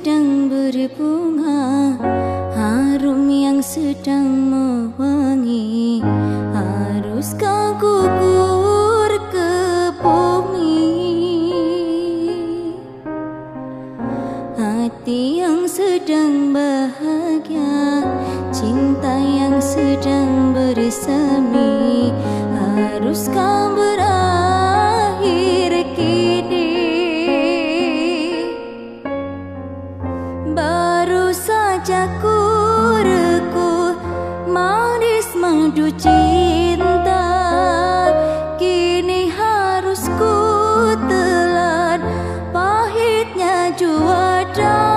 sedang berbunga, harum yang sedang mewangi, haruskah gugur ke bumi? Hati yang sedang bahagia, cinta yang sedang bersemi, haruskah berakhir kini? Baru saja ku rekuh manis madu cinta, kini harus ku telan pahitnya juara.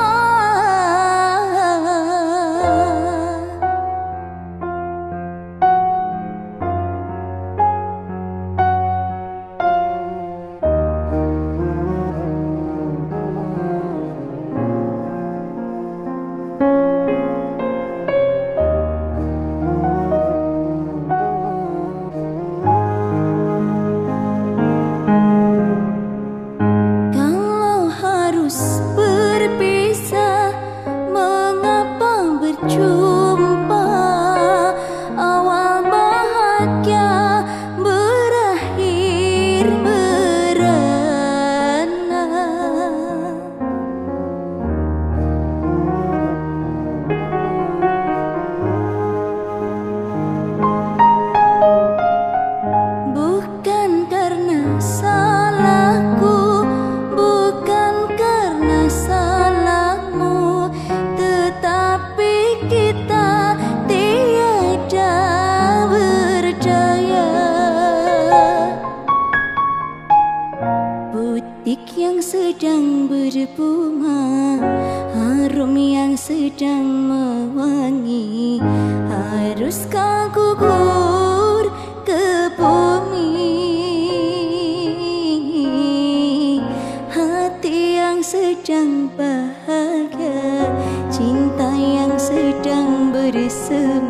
Berpisah, mengapa berjumpa? Awal bahagia berakhir merana. Bukan karena salahku, bukan karena salahmu, tetapi kita tiada berdaya. Butik yang sedang berbunga, harum yang sedang mewangi, haruskah gugur ke bumi? Hati yang sedang bahagia, cinta yang sedang bersemi,